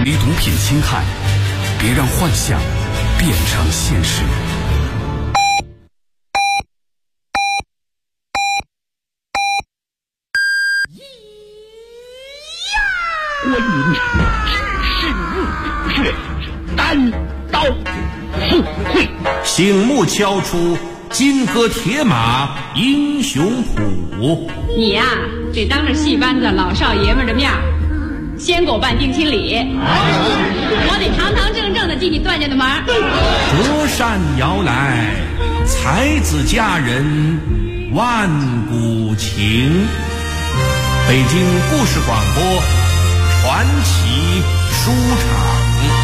离毒品侵害，别让幻想变成现实。 观音只是入血，单刀赴会， 醒目敲出金戈铁马英雄谱。 你呀，得当着戏班子老少爷们的面先给我办定亲礼，我得堂堂正正的替你断下的门。 隔山遥来，才子佳人万古情。北京故事广播传奇书场。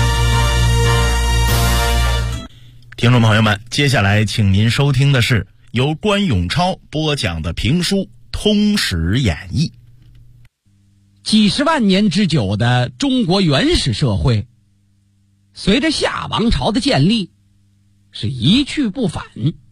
听众朋友们，接下来请您收听的是由关永超播讲的评书《通史演义》。 几十万年之久的中国原始社会，随着夏王朝的建立，是一去不返。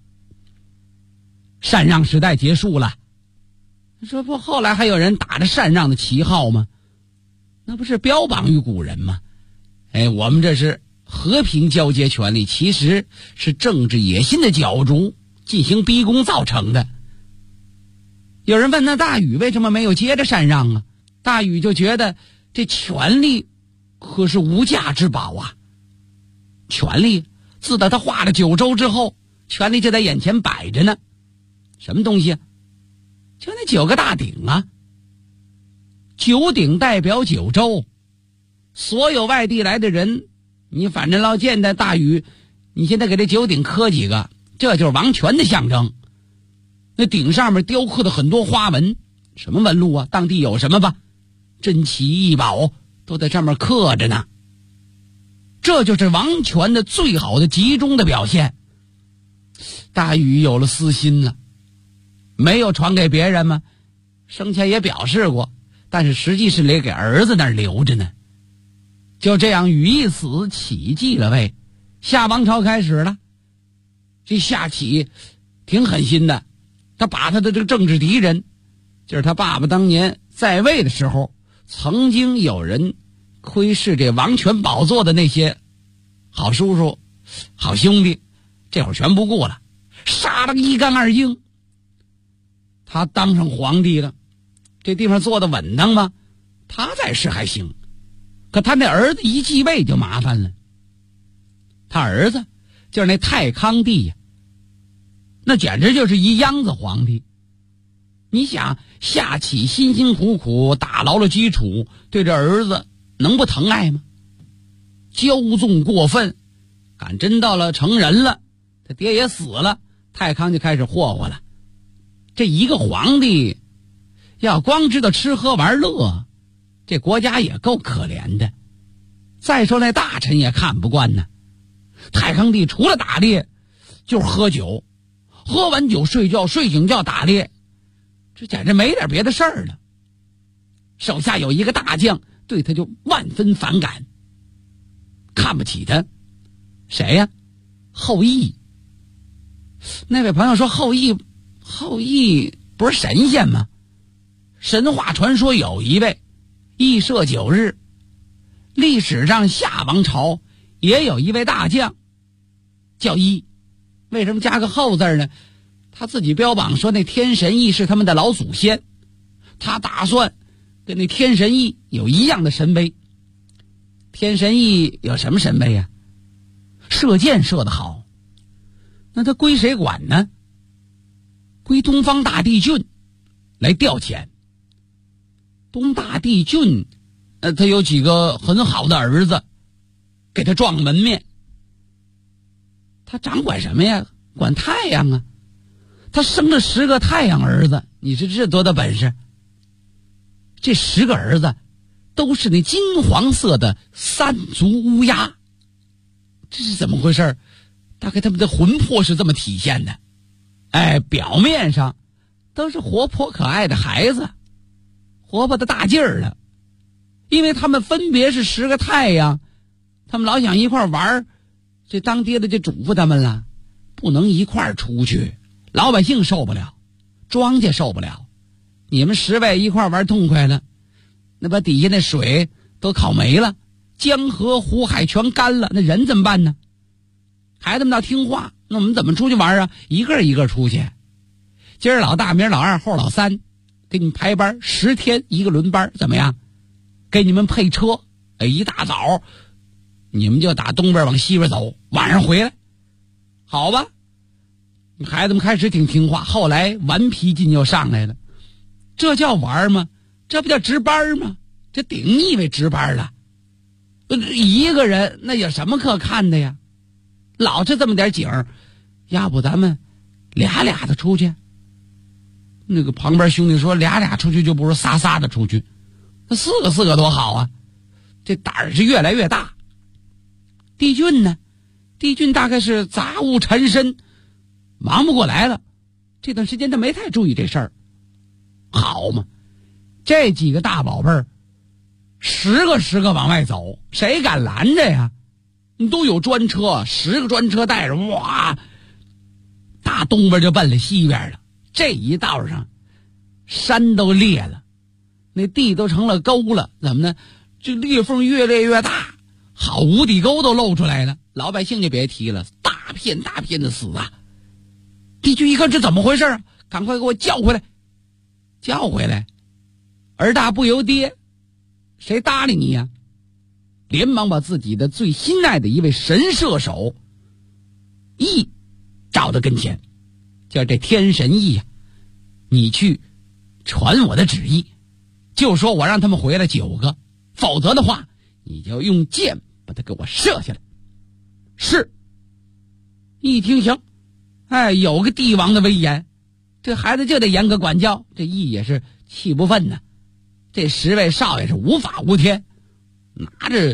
禅让时代结束了，这不后来还有人打着禅让的旗号吗？那不是标榜于古人吗？我们这是和平交接权利，其实是政治野心的角逐进行逼宫造成的。有人问，那大禹为什么没有接着禅让啊？大禹就觉得这权力可是无价之宝啊！权力自打他画了九州之后，权力就在眼前摆着呢。什么东西啊？就那9个大鼎啊。九鼎代表九州，所有外地来的人，你反正老见的大禹，你现在给这九鼎刻几个，这就是王权的象征。那鼎上面雕刻的很多花纹，什么纹路啊？当地有什么吧？珍奇异宝都在上面刻着呢。这就是王权的最好的集中的表现。大禹有了私心了，没有传给别人吗？生前也表示过，但是实际是给儿子那儿留着呢。就这样，禹一死，启继了位，夏王朝开始了。这夏启挺狠心的，他把他的这个政治敌人，就是他爸爸当年在位的时候，曾经有人窥视这王权宝座的那些好叔叔、好兄弟，这会儿全不顾了，杀了一干二净。他当上皇帝了，这地方坐得稳当吗？他在世还行，可他那儿子一继位就麻烦了。他儿子就是那太康帝呀，那简直就是一秧子皇帝。你想，夏启辛辛苦苦打牢了基础，对这儿子能不疼爱吗？骄纵过分，赶真到了成人了，他爹也死了，太康就开始霍霍了。这一个皇帝要光知道吃喝玩乐，这国家也够可怜的。再说那大臣也看不惯呢。太康帝除了打猎就是喝酒，喝完酒睡觉，睡醒觉打猎，这简直没点别的事儿了。手下有一个大将对他就万分反感，看不起他。谁呀？后羿。那位朋友说，后羿不是神仙吗？神话传说有一位羿射9日，历史上夏王朝也有一位大将叫羿。为什么加个后字呢？他自己标榜说那天神羿是他们的老祖先，他打算跟那天神羿有一样的神威。天神羿有什么神威啊？射箭射得好，那他归谁管呢？归东方大帝俊来调遣。东大帝俊他有几个很好的儿子，给他撞门面。他掌管什么呀？管太阳啊。他生了10个太阳儿子，你说这多大本事？这10个儿子都是那金黄色的3足乌鸦。这是怎么回事？大概他们的魂魄是这么体现的。表面上都是活泼可爱的孩子，活泼的大劲儿了。因为他们分别是10个太阳，他们老想一块玩，这当爹的就嘱咐他们了，不能一块出去，老百姓受不了，庄稼受不了。你们10位一块玩痛快了，那把底下那水都烤没了， 江河湖海全干了，那人怎么办呢？孩子们要听话，那我们怎么出去玩啊？一个一个出去。今儿老大，明儿老二，后老三，给你们排班，10天一个轮班，怎么样？给你们配车，一大早你们就打东边往西边走，晚上回来，好吧？孩子们开始挺听话，后来顽皮劲又上来了。这叫玩吗？这不叫值班吗？这顶腻味值班了。一个人那有什么可看的呀？老是这么点景儿，要不咱们俩的出去？那个旁边兄弟说俩出去就不如仨的出去，那四个多好啊！这胆儿是越来越大。帝俊呢？帝俊大概是杂物缠身，忙不过来了。这段时间他没太注意这事儿。好嘛，这几个大宝贝儿10个往外走，谁敢拦着呀？你都有专车，10个专车带着，哇，大东边就奔了西边了。这一道上山都裂了，那地都成了沟了，怎么呢？这裂缝越裂越大，好无底沟都露出来了。老百姓就别提了，大片的死啊！帝俊一看这怎么回事啊？赶快给我叫回来！儿大不由爹，谁搭理你呀？连忙把自己的最心爱的一位神射手羿找到跟前，叫这天神羿呀，你去传我的旨意，就说我让他们回来9个，否则的话你就用箭把他给我射下来。是。一听行，有个帝王的威严，这孩子就得严格管教。这羿也是气不愤呢，这10位少爷是无法无天，拿着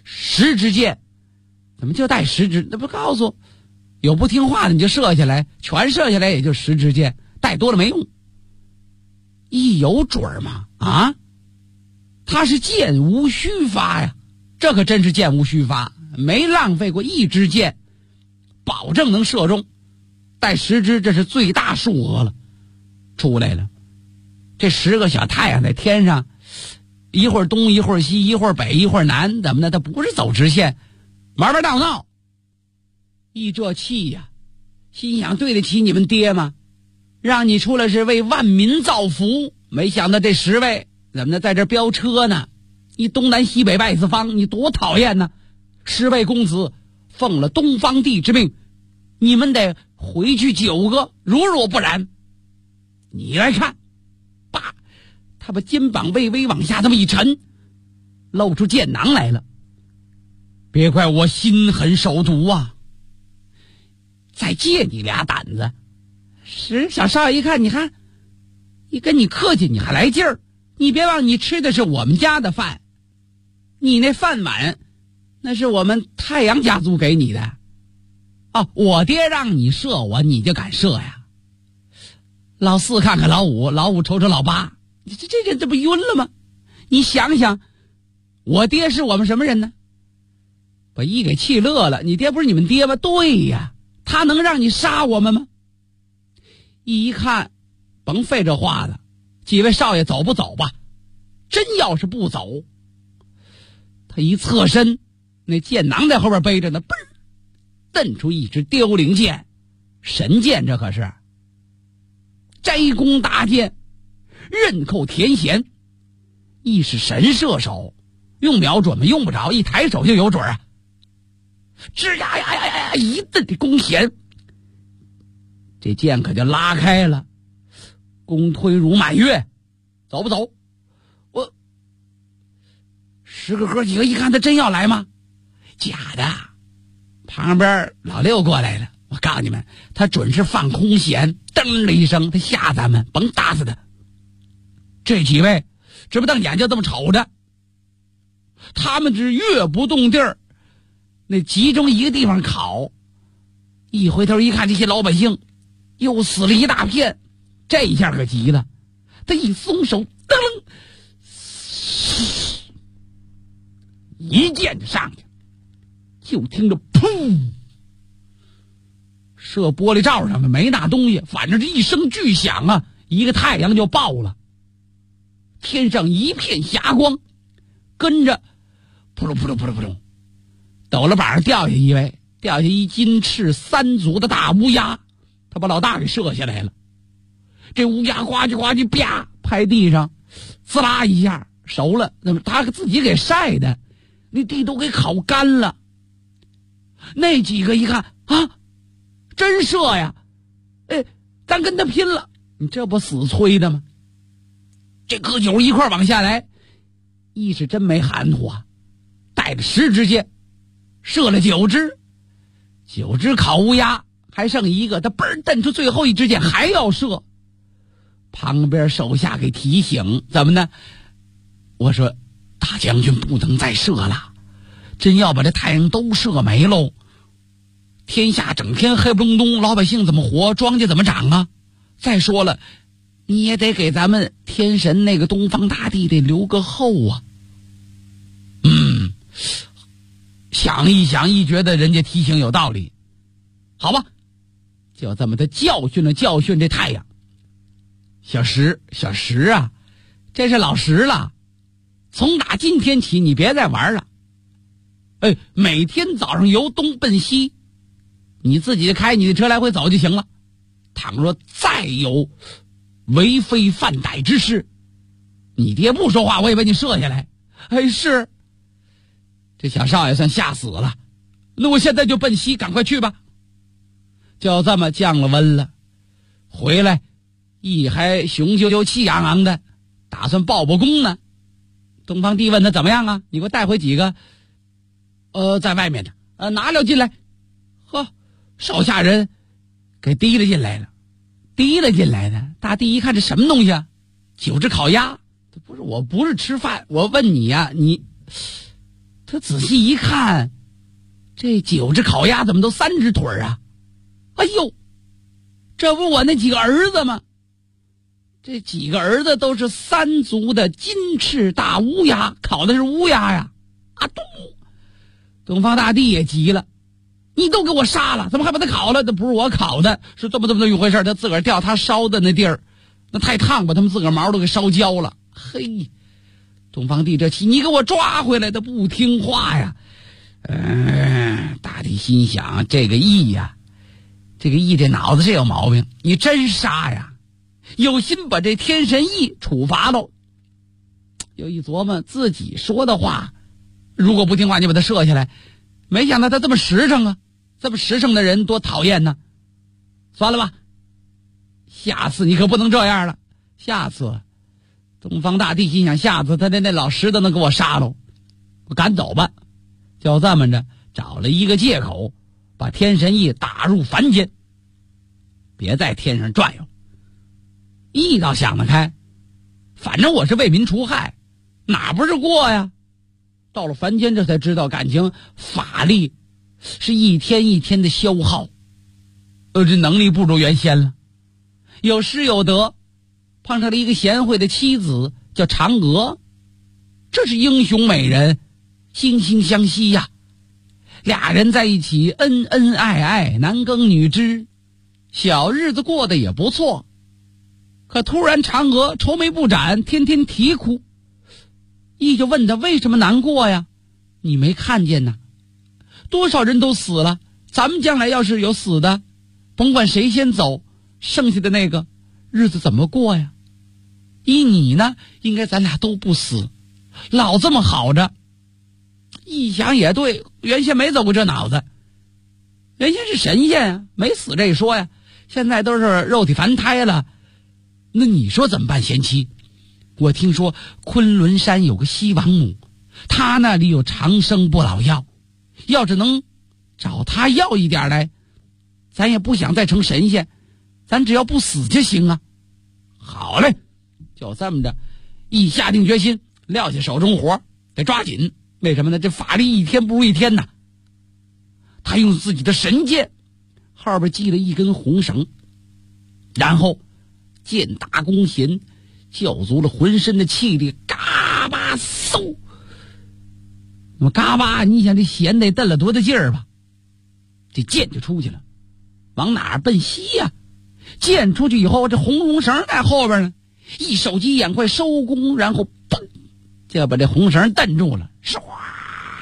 10支箭，怎么就带10支？那不告诉有不听话的你就射下来，全射下来也就10支箭，带多了没用。羿有准吗？啊，他是箭无虚发呀，这可真是箭无虚发，没浪费过1支箭，保证能射中。带10支，这是最大数额了，出来了。这10个小太阳在天上，一会儿东一会儿西，一会儿北一会儿南，怎么的？它不是走直线，玩闹闹。羿这气呀，心想对得起你们爹吗？让你出来是为万民造福，没想到这10位怎么的在这飙车呢？你东南西北外四方，你多讨厌呢！10位公子奉了东方帝之命，你们得回去9个，如若不然，你来看。爸，他把肩膀微微往下这么一沉，露出箭囊来了。别怪我心狠手毒啊，再借你俩胆子。小少爷一看，你看一跟你客气你还来劲儿，你别忘你吃的是我们家的饭，你那饭碗那是我们太阳家族给你的。我爹让你射我，你就敢射呀？老4看看老5，老5瞅瞅老8，这人这不晕了吗？你想想，我爹是我们什么人呢？把羿给气乐了。你爹不是你们爹吗？对呀，他能让你杀我们吗？羿一看，甭费这话了，几位少爷走不走吧？真要是不走，他一侧身，那箭囊在后边背着呢，嘣儿瞪出一支凋零箭，神箭，这可是摘弓搭箭，刃扣填弦。羿是神射手，用瞄准吗？用不着，一抬手就有准啊！吱呀，一顿的弓弦，这箭可就拉开了。弓推如满月，走不走？我10个哥几个一看，他真要来吗？假的。旁边老6过来了，我告诉你们，他准是放空弦，噔了一声，他吓咱们，甭打死他。这几位直不瞪眼就这么瞅着，他们是越不动地儿，那集中一个地方烤。一回头一看，这些老百姓又死了一大片，这一下可急了，他一松手，噔，一箭就上去，就听着噗，射玻璃罩上的没那东西，反正这一声巨响啊，一个太阳就爆了，天上一片霞光，跟着扑噜扑噜扑噜扑噜，陡了板上掉下一位，掉下一金翅3足的大乌鸦，他把老大给射下来了。这乌鸦呱唧呱唧啪拍地上，滋啦一下熟了，那么他自己给晒的，那地都给烤干了。那几个一看啊，真射呀！哎，咱跟他拼了！你这不死催的吗？这个9一块往下来，一是真没含糊啊，带着10支箭，射了9只，9只烤乌鸦，还剩一个，他嘣儿瞪出最后一支箭，还要射。旁边手下给提醒，怎么呢？我说大将军不能再射了，真要把这太阳都射没喽，天下整天黑不隆咚，老百姓怎么活，庄稼怎么长啊？再说了，你也得给咱们天神那个东方大帝得留个后啊。想一想，一觉得人家提醒有道理，好吧，就这么的教训了教训这太阳。小石啊，这是老实了，从打今天起你别再玩了。哎，每天早上由东奔西，你自己开你的车来回走就行了。倘若再有为非犯歹之事，你爹不说话，我也把你射下来。哎，是。这小少爷算吓死了，那我现在就奔西，赶快去吧。就这么降了温了，回来一还雄赳赳气昂昂的，打算报功呢。东方帝问他怎么样啊？你给我带回几个？在外面的，拿了进来。呵，手下人给提了进来了。大帝一看这什么东西啊？9只烤鸭。不是，我不是吃饭，我问你呀，他仔细一看，这9只烤鸭怎么都3只腿啊？哎呦，这不我那几个儿子吗？这几个儿子都是3足的金翅大乌鸦，烤的是乌鸦呀！啊咚！东方大帝也急了，你都给我杀了，怎么还把他烤了？那不是我烤的，是这么一回事。他自个儿掉他烧的那地儿，那太烫，把他们自个儿毛都给烧焦了。嘿，东方帝这气，你给我抓回来的，不听话呀！大帝心想，这个义这脑子是有毛病，你真杀呀！有心把这天神羿处罚喽。又一琢磨自己说的话，如果不听话你把他射下来，没想到他这么实诚啊，这么实诚的人多讨厌呢。算了吧，下次你可不能这样了。下次东方大帝心想，下次他那老石头能给我杀喽，我赶走吧。就这么着找了一个借口，把天神羿打入凡间，别在天上转悠。羿倒想得开，反正我是为民除害，哪不是过呀？到了凡间，这才知道感情法力是一天一天的消耗，这能力不如原先了。有失有得，碰上了一个贤惠的妻子，叫嫦娥，这是英雄美人，惺惺相惜呀。俩人在一起恩恩爱爱，男耕女织，小日子过得也不错。可突然嫦娥愁眉不展，天天啼哭。羿就问他为什么难过呀？你没看见呐？多少人都死了，咱们将来要是有死的，甭管谁先走，剩下的那个日子怎么过呀？依你呢，应该咱俩都不死，老这么好着。一想也对，原先没走过这脑子，原先是神仙啊，没死这一说呀，现在都是肉体凡胎了。那你说怎么办，贤妻？我听说昆仑山有个西王母，她那里有长生不老药，要是能找她要一点来，咱也不想再成神仙，咱只要不死就行啊。好嘞，就这么着，一下定决心，撂下手中活，得抓紧。为什么呢？这法力一天不如一天呐。他用自己的神剑后边系了一根红绳，然后剑打弓弦，叫足了浑身的气力，嘎巴嗖。那么嘎巴，你想这弦得蹬了多大劲儿吧？这剑就出去了，往哪儿奔西呀？剑出去以后，这红绳在后边呢，一手疾眼快收弓，然后砰，就把这红绳蹬住了，唰，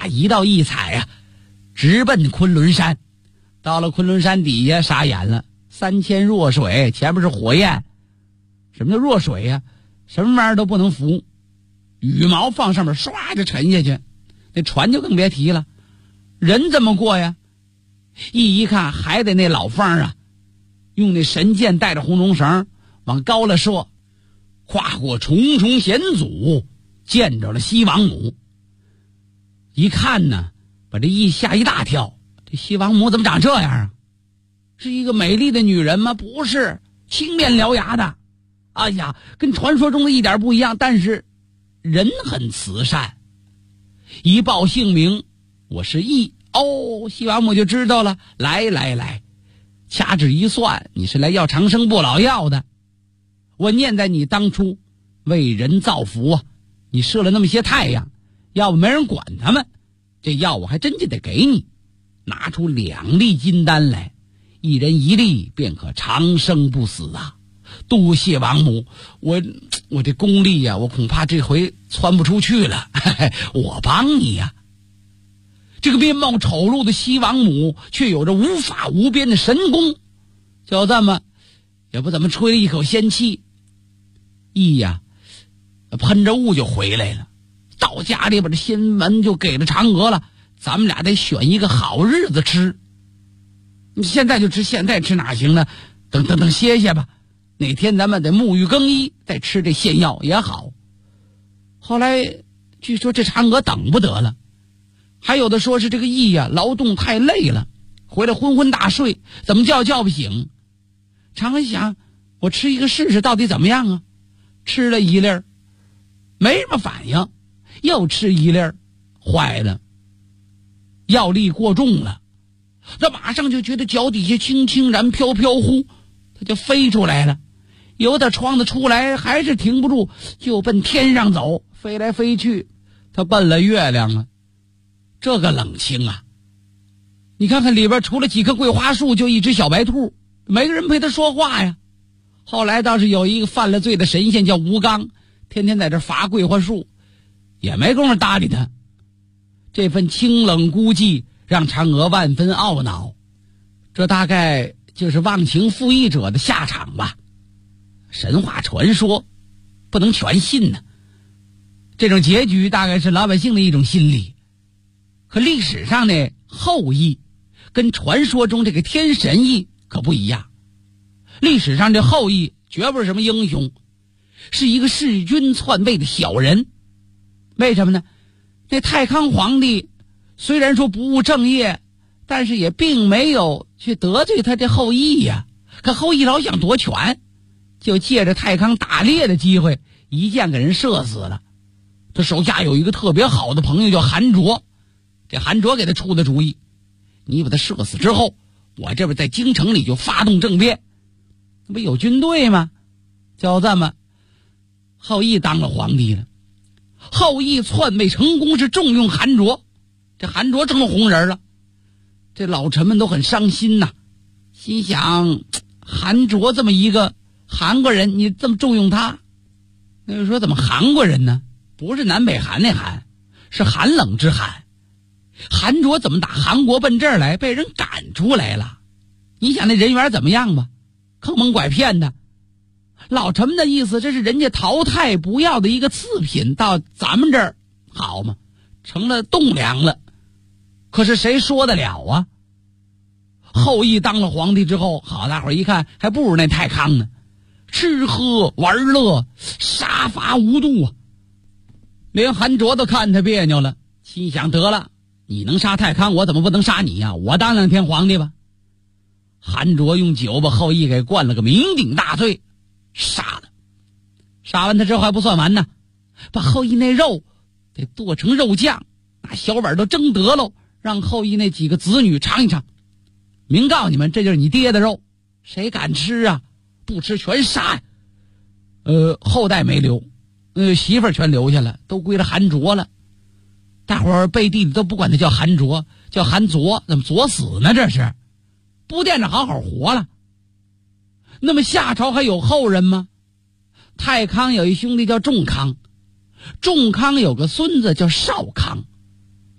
呀，一道一踩呀，直奔昆仑山。到了昆仑山底下，傻眼了，3000弱水，前面是火焰。什么叫弱水呀？什么玩意儿都不能浮，羽毛放上面唰就沉下去，那船就更别提了。人怎么过呀？一看还得那老方啊，用那神箭带着红龙绳往高了射，跨过重重险阻，见着了西王母。一看呢，把这一吓一大跳，这西王母怎么长这样啊？是一个美丽的女人吗？不是，青面獠牙的。哎呀，跟传说中的一点不一样，但是人很慈善。一报姓名，我是羿。哦，西王母就知道了。来，掐指一算，你是来要长生不老药的。我念在你当初为人造福啊，你射了那么些太阳，要不没人管他们，这药我还真就得给你。拿出2粒金丹来，一人1粒，便可长生不死啊！多谢王母，我这功力呀，我恐怕这回窜不出去了，我帮你呀。这个面貌丑陋的西王母却有着无法无边的神功，就这么也不怎么吹了一口仙气，羿呀喷着雾就回来了。到家里把这仙文就给了嫦娥了，咱们俩得选一个好日子吃。你现在就吃，现在吃哪行呢？等歇歇吧，哪天咱们得沐浴更衣，再吃这仙药也好。后来据说这嫦娥等不得了，还有的说是这个羿呀劳动太累了，回来昏昏大睡，怎么叫不醒。嫦娥想，我吃一个试试到底怎么样啊？吃了1粒没什么反应，又吃1粒，坏了，药力过重了。他马上就觉得脚底下轻轻然飘飘忽，他就飞出来了，由他窗子出来还是停不住，就奔天上走，飞来飞去，他奔了月亮啊。这个冷清啊，你看看里边除了几棵桂花树，就一只小白兔，没个人陪他说话呀。后来倒是有一个犯了罪的神仙叫吴刚，天天在这伐桂花树，也没工夫搭理他。这份清冷孤寂让嫦娥万分懊恼，这大概就是忘情负义者的下场吧。神话传说不能全信呢，这种结局大概是老百姓的一种心理。可历史上呢，后羿跟传说中这个天神羿可不一样。历史上这后羿绝不是什么英雄，是一个弑君篡位的小人。为什么呢？那太康皇帝虽然说不务正业，但是也并没有去得罪他这后羿呀。可后羿老想夺权，就借着太康打猎的机会，一箭给人射死了。他手下有一个特别好的朋友叫韩卓，这韩卓给他出的主意，你把他射死之后，我这边在京城里就发动政变，那不有军队吗？就这么后羿当了皇帝了。后羿篡位成功，是重用韩卓，这韩卓成了红人了。这老臣们都很伤心呐，心想韩卓这么一个韩国人，你这么重用他，那就说怎么韩国人呢？不是南北韩那韩，是寒冷之寒。韩卓怎么打韩国奔这儿来，被人赶出来了？你想那人缘怎么样吧？坑蒙拐骗的。老臣们的意思，这是人家淘汰不要的一个次品，到咱们这儿好吗？成了栋梁了。可是谁说得了啊？后羿当了皇帝之后，好，大伙儿一看还不如那太康呢，吃喝玩乐，杀伐无度啊。连韩卓都看他别扭了，心想得了，你能杀太康，我怎么不能杀你呀？我当2天皇帝吧。韩卓用酒把后羿给灌了个酩酊大醉，杀了。杀完他之后还不算完呢，把后羿那肉得剁成肉酱，拿小碗都蒸得喽，让后羿那几个子女尝一尝。明告你们，这就是你爹的肉，谁敢吃啊？不吃全杀呀。后代没留，媳妇儿全留下了，都归了韩卓了。大伙儿背地里都不管他叫韩卓，叫韩卓，怎么作死呢？这是不惦着好好活了。那么夏朝还有后人吗？太康有一兄弟叫仲康，仲康有个孙子叫少康，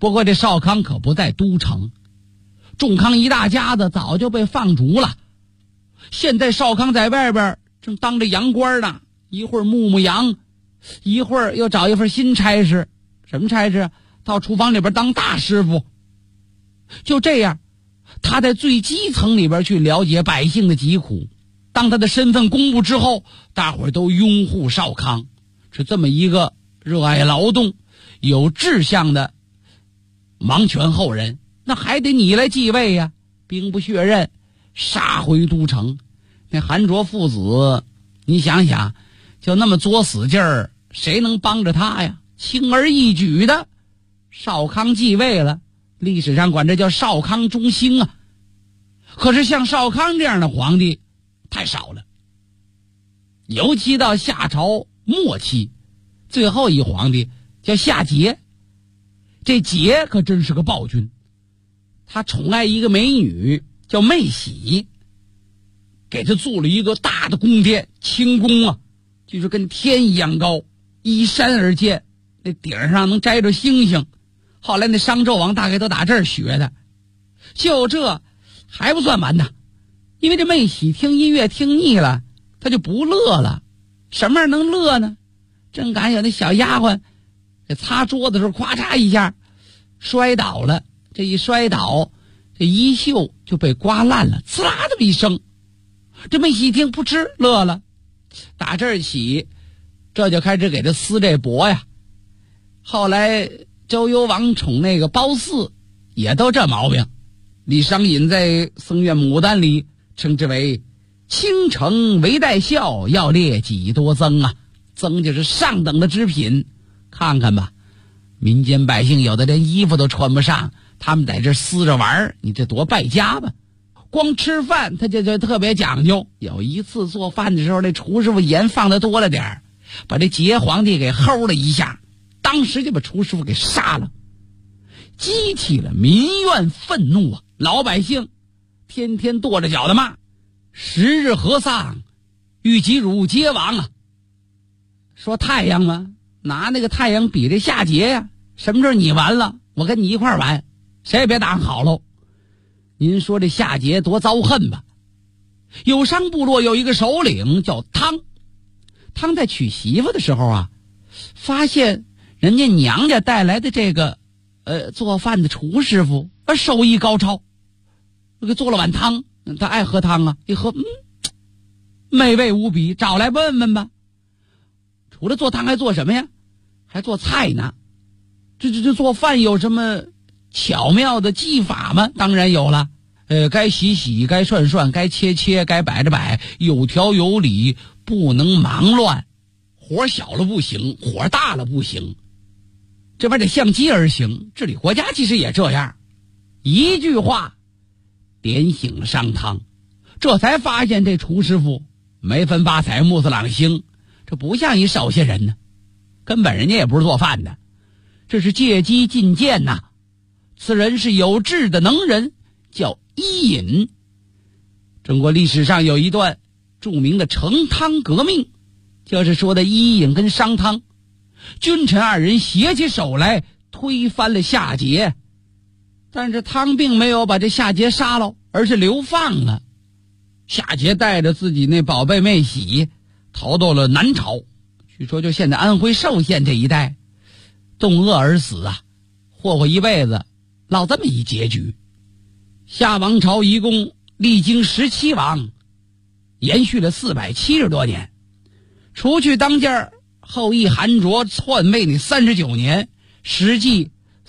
不过这少康可不在都城，仲康一大家子早就被放逐了。现在少康在外边正当着洋官呢，一会儿牧羊，一会儿又找一份新差事。什么差事？到厨房里边当大师傅。就这样，他在最基层里边去了解百姓的疾苦。当他的身份公布之后，大伙儿都拥护少康，是这么一个热爱劳动、有志向的王权后人。那还得你来继位呀，兵不血刃，杀回都城。那韩卓父子，你想想，就那么作死劲儿，谁能帮着他呀？轻而易举的，少康继位了，历史上管这叫少康中兴啊。可是像少康这样的皇帝太少了，尤其到夏朝末期，最后一皇帝叫夏桀。这桀可真是个暴君，他宠爱一个美女叫妹喜，给他筑了一个大的宫殿，清宫啊，就是跟天一样高，依山而建，那顶上能摘着星星。后来那商纣王大概都打这儿学的。就这还不算完呢，因为这妹喜听音乐听腻了，他就不乐了。什么样能乐呢？正赶有那小丫鬟这擦桌子的时候，咵嚓一下摔倒了。这一摔倒，这衣袖就被刮烂了，呲啦这么一声。这妹喜一听，噗嗤乐了。打这儿起，这就开始给他撕这脖呀。后来周幽王宠那个褒姒，也都这毛病。李商隐在《僧院牡丹》里称之为倾城为待笑，要列几多增啊。增就是上等的织品。看看吧，民间百姓有的连衣服都穿不上，他们在这撕着玩，你这多败家吧。光吃饭他就特别讲究。有一次做饭的时候，那厨师傅盐放的多了点，把这桀皇帝给齁了一下，当时就把厨师傅给杀了，激起了民怨愤怒啊！老百姓天天跺着脚的骂：十日和丧，欲及汝皆亡啊！说太阳嘛，拿那个太阳比这夏桀呀，什么时候你完了，我跟你一块儿完，谁也别打上好喽。您说这夏桀多遭恨吧？有商部落有一个首领叫汤，汤在娶媳妇的时候啊，发现人家娘家带来的这个做饭的厨师傅手艺高超，给做了碗汤，他爱喝汤啊，一喝美味无比，找来问问吧。除了做汤还做什么呀？还做菜呢。这做饭有什么巧妙的技法吗？当然有了。该洗洗，该涮涮，该切切，该摆着摆，有条有理，不能忙乱。火小了不行，火大了不行，这玩意儿得相机而行。治理国家其实也这样。一句话点醒了商汤，这才发现这厨师傅没分八彩，目色朗星，这不像一手下人呢，根本人家也不是做饭的，这是借机进谏呐。此人是有志的能人，叫伊尹。中国历史上有一段著名的成汤革命，就是说的伊尹跟商汤君臣二人携起手来推翻了夏桀。但是汤并没有把这夏桀杀了，而是流放了。夏桀带着自己那宝贝妹喜逃到了南朝，据说就现在安徽寿县这一带，冻饿而死啊，霍一辈子落这么一结局。夏王朝一共历经17王，延续了470多年，除去当家后羿韩卓篡位那39年，实际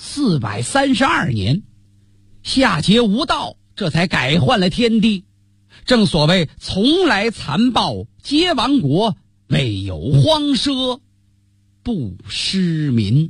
432年。夏桀无道，这才改换了天地。正所谓从来残暴皆亡国，唯有荒奢不失民。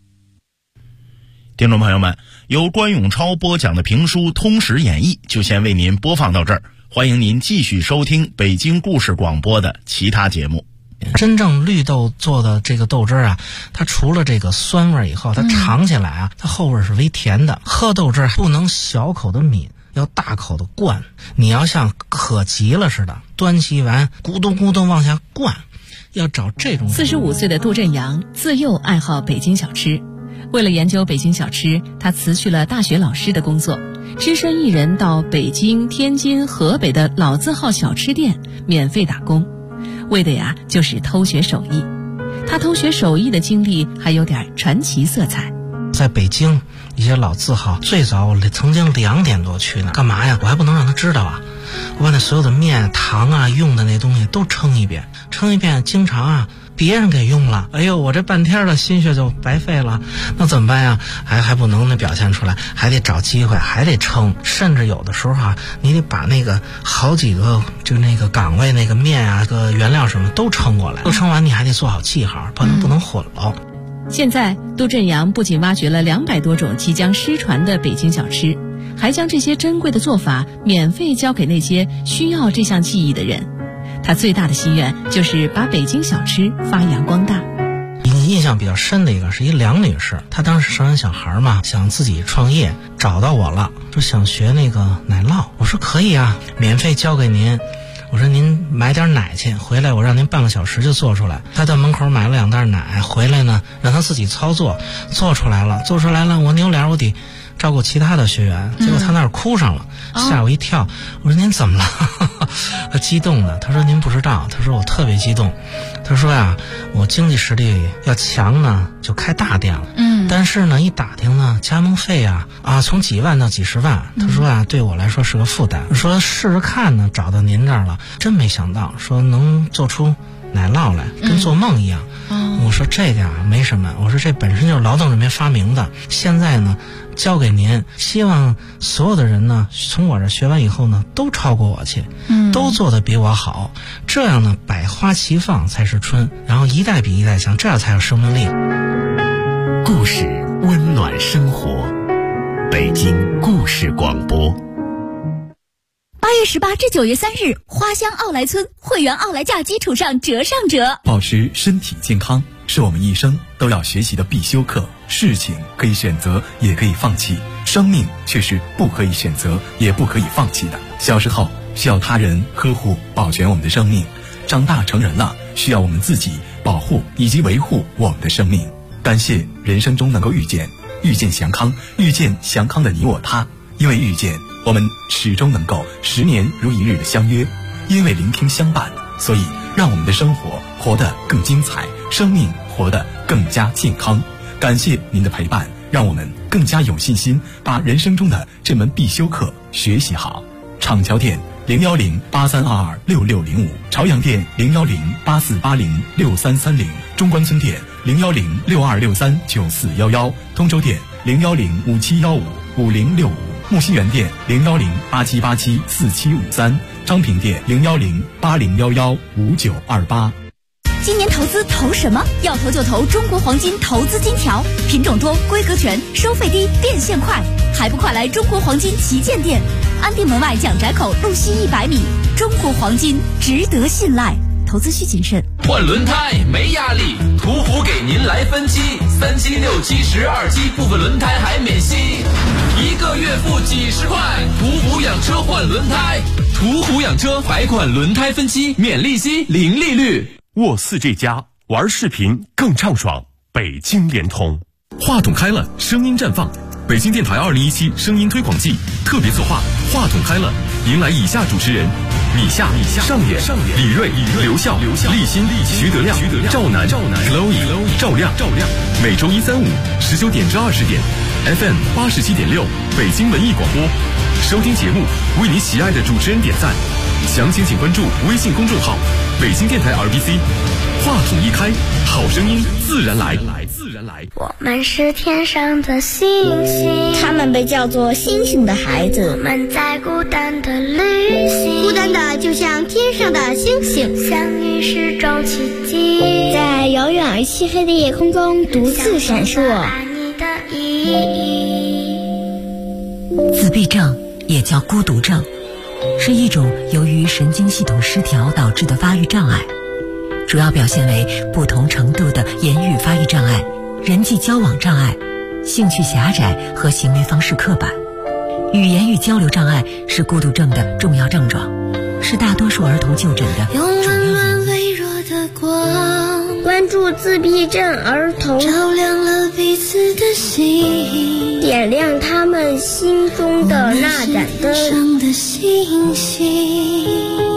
听众朋友们，由关永超播讲的评书《通史演义》就先为您播放到这儿，欢迎您继续收听北京故事广播的其他节目。 真正绿豆做的这个豆汁啊，它除了这个酸味以后，它尝起来啊，它后味是微甜的。喝豆汁不能小口的抿，要大口的灌。你要像渴急了似的，端起碗咕咚咕咚往下灌，要找这种。 45岁的杜振阳自幼爱好北京小吃， 为了研究北京小吃，他辞去了大学老师的工作，只身一人到北京、天津、河北的老字号小吃店免费打工，为的呀就是偷学手艺。他偷学手艺的经历还有点传奇色彩。 在北京一些老字号，最早我曾经2点多去呢，干嘛呀？我还不能让他知道啊！我把那所有的面、糖啊、用的那东西都称一遍，经常啊别人给用了，哎呦，我这半天的心血就白费了，那怎么办呀？还不能那表现出来，还得找机会，还得称，甚至有的时候啊，你得把那个好几个就那个岗位那个面啊、个原料什么都称过来，都称完你还得做好记号，不能混了。 现在杜振阳不仅挖掘了200多种即将失传的北京小吃，还将这些珍贵的做法免费教给那些需要这项技艺的人。他最大的心愿就是把北京小吃发扬光大。 印象比较深的一个是一梁女士，她当时生完小孩嘛，想自己创业，找到我了，说想学那个奶酪。我说可以啊，免费教给您。我说您买点奶去，回来我让您半个小时就做出来。他到门口买了2袋奶，回来呢让他自己操作，做出来了，我扭脸我得照顾其他的学员，结果他那儿哭上了，吓我一跳。我说您怎么了？他激动的，他说您不知道，他说我特别激动。他说呀，我经济实力要强呢，就开大店了。但是呢，一打听呢，加盟费啊从几万到几十万。他说啊，对我来说是个负担。说试试看呢，找到您这儿了，真没想到，说能做出奶酪来，跟做梦一样。我说这个啊没什么，我说这本身就是劳动人民发明的，现在呢交给您，希望所有的人呢从我这学完以后呢都超过我去，都做得比我好，这样呢百花齐放才是春，然后一代比一代强，这样才有生命力。 故事温暖生活，北京故事广播。 8月18至9月3日，花乡奥莱村会员奥莱价基础上折上折。 保持身体健康是我们一生都要学习的必修课。事情可以选择，也可以放弃，生命却是不可以选择，也不可以放弃的。小时候需要他人呵护保全我们的生命，长大成人了需要我们自己保护以及维护我们的生命。感谢人生中能够遇见祥康，遇见祥康的你我他。因为遇见，我们始终能够10年如一日的相约；因为聆听相伴，所以让我们的生活活得更精彩，生命活得更加健康。感谢您的陪伴，让我们更加有信心把人生中的这门必修课学习好。厂桥店01083226605，朝阳店01084806330，中关村店01062639411，通州店01057155065，木樨园店01087874753，昌平店01080115928。 今年投资投什么？要投就投中国黄金投资金条，品种多，规格全，收费低，变现快，还不快来中国黄金旗舰店，安定门外蒋宅口路西100米。中国黄金值得信赖，投资需谨慎。 换轮胎没压力，途虎给您来分期，3期、6期、12期，部分轮胎还免息，1个月付几十块。途虎养车换轮胎，途虎养车百款轮胎分期，免利息，零利率。 沃4这家玩视频更畅爽，北京联通。 话筒开了，声音绽放。北京电台2017声音推广季特别策划话筒开了，迎来以下主持人：米夏、上野、李锐、刘笑、立新、徐德亮、赵楠、Chloe、赵亮。每周1、3、5 19点至20点 ，FM 87.6北京文艺广播。收听节目，为你喜爱的主持人点赞。详情请关注微信公众号北京电台 RBC。话筒一开，好声音自然来。 我们是天上的星星， 他们被叫做星星的孩子。 我们在孤单的旅行， 孤单的就像天上的星星， 相遇是种奇迹， 在遥远而漆黑的夜空中独自闪烁。 爱你的意义。 自闭症也叫孤独症，是一种由于神经系统失调导致的发育障碍，主要表现为不同程度的言语发育障碍、人际交往障碍、兴趣狭窄和行为方式刻板。语言与交流障碍是孤独症的重要症状，是大多数儿童就诊的主要原因。 关帮助自闭症儿童， 照亮了彼此的心， 点亮他们心中的那盏灯。 上的星星。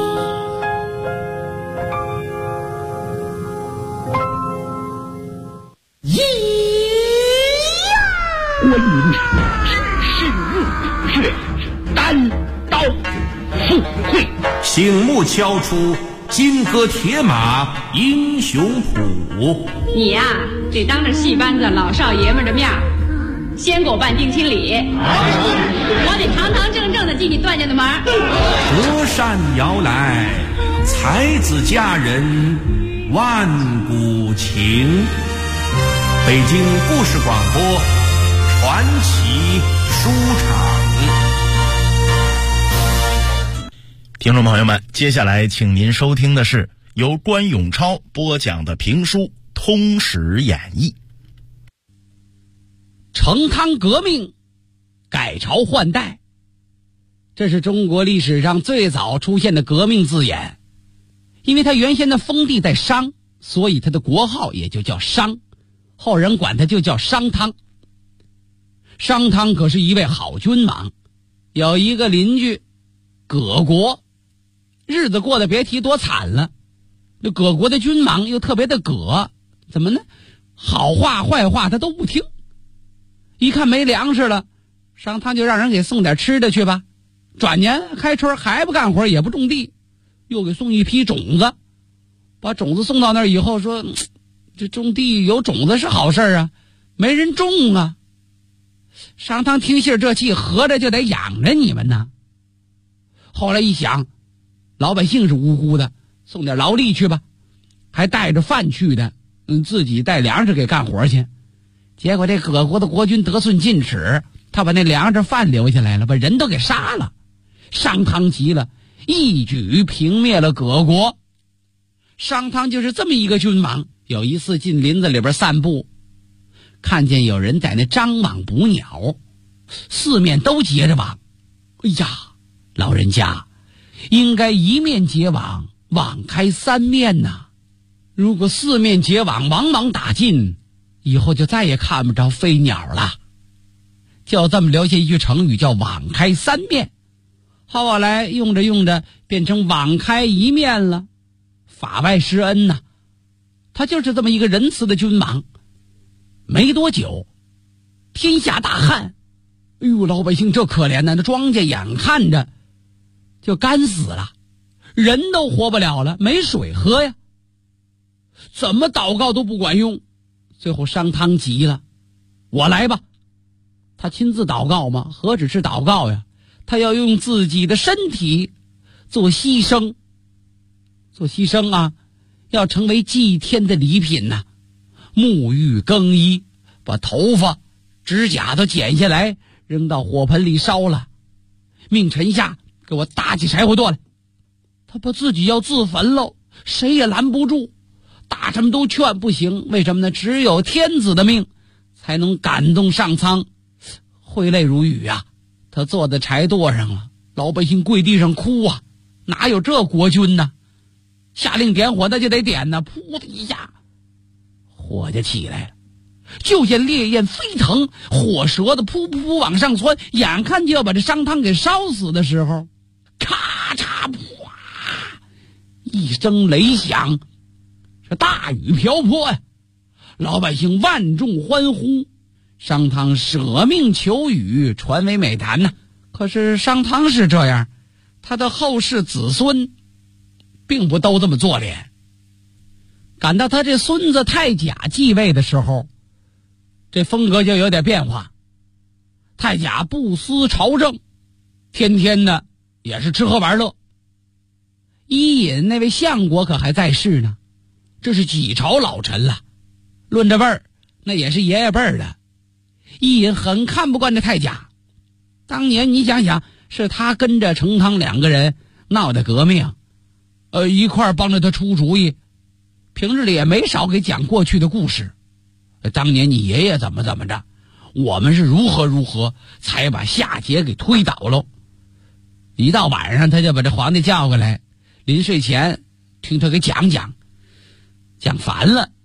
观音智胜日月，单刀赴会， 醒目敲出金戈铁马英雄谱。 你呀，得当着戏班子老少爷们的面先给我办定亲礼，我得堂堂正正的进你段家的门。 隔山遥来，才子佳人万古情。北京故事广播传奇书场。 听众朋友们，接下来请您收听的是由关永超播讲的评书《通史演义》。 成汤革命，改朝换代，这是中国历史上最早出现的革命字眼。因为他原先的封地在商，所以他的国号也就叫商，后人管他就叫商汤。商汤可是一位好君王，有一个邻居葛国，日子过得别提多惨了。这葛国的君王又特别的葛，怎么呢？好话坏话他都不听。一看没粮食了，商汤就让人给送点吃的去吧。转年开春还不干活，也不种地，又给送一批种子。把种子送到那儿以后说，这种地有种子是好事啊，没人种啊。商汤听信这气，合着就得养着你们呢。后来一想，老百姓是无辜的，送点劳力去吧，还带着饭去的，自己带粮食给干活去。结果这葛国的国君得寸进尺，他把那粮食饭留下来了，把人都给杀了。商汤急了，一举平灭了葛国。商汤就是这么一个君王。有一次进林子里边散步，看见有人在那张网捕鸟，四面都结着网。哎呀，老人家应该一面结网，网开三面呐。如果四面结网，网网打尽，以后就再也看不着飞鸟了。就这么留下一句成语叫网开三面。后来用着用着变成网开一面了，法外施恩呐。他就是这么一个仁慈的君王。没多久天下大旱，哎呦，老百姓这可怜呐，那庄稼眼看着就干死了，人都活不了了，没水喝呀，怎么祷告都不管用。最后商汤急了，我来吧。他亲自祷告吗？何止是祷告呀，他要用自己的身体做牺牲。做牺牲啊，要成为祭天的礼品呐。沐浴更衣，把头发指甲都剪下来扔到火盆里烧了，命臣下给我打起柴火垛来。他把自己要自焚喽，谁也拦不住。大臣们都劝不行，为什么呢？只有天子的命才能感动上苍，挥泪如雨啊。他坐在柴垛上了，老百姓跪地上哭啊，哪有这国君呢？下令点火那就得点呢，噗的一下火就起来了。就见烈焰飞腾，火舌的噗噗噗往上窜，眼看就要把这商汤给烧死的时候，咔嚓噗一声雷响，这大雨瓢泼呀，老百姓万众欢呼。商汤舍命求雨，传为美谈呐。可是商汤是这样，他的后世子孙并不都这么做脸。赶到他这孙子太甲继位的时候，这风格就有点变化。太甲不思朝政，天天的也是吃喝玩乐。伊尹那位相国可还在世呢，这是几朝老臣了，论这辈儿那也是爷爷辈儿的。伊尹很看不惯这太甲，当年你想想，是他跟着成汤两个人闹的革命，一块儿帮着他出主意，平日里也没少给讲过去的故事。当年你爷爷怎么着，我们是如何才把夏桀给推倒喽。一到晚上他就把这皇帝叫过来，临睡前听他给讲烦了，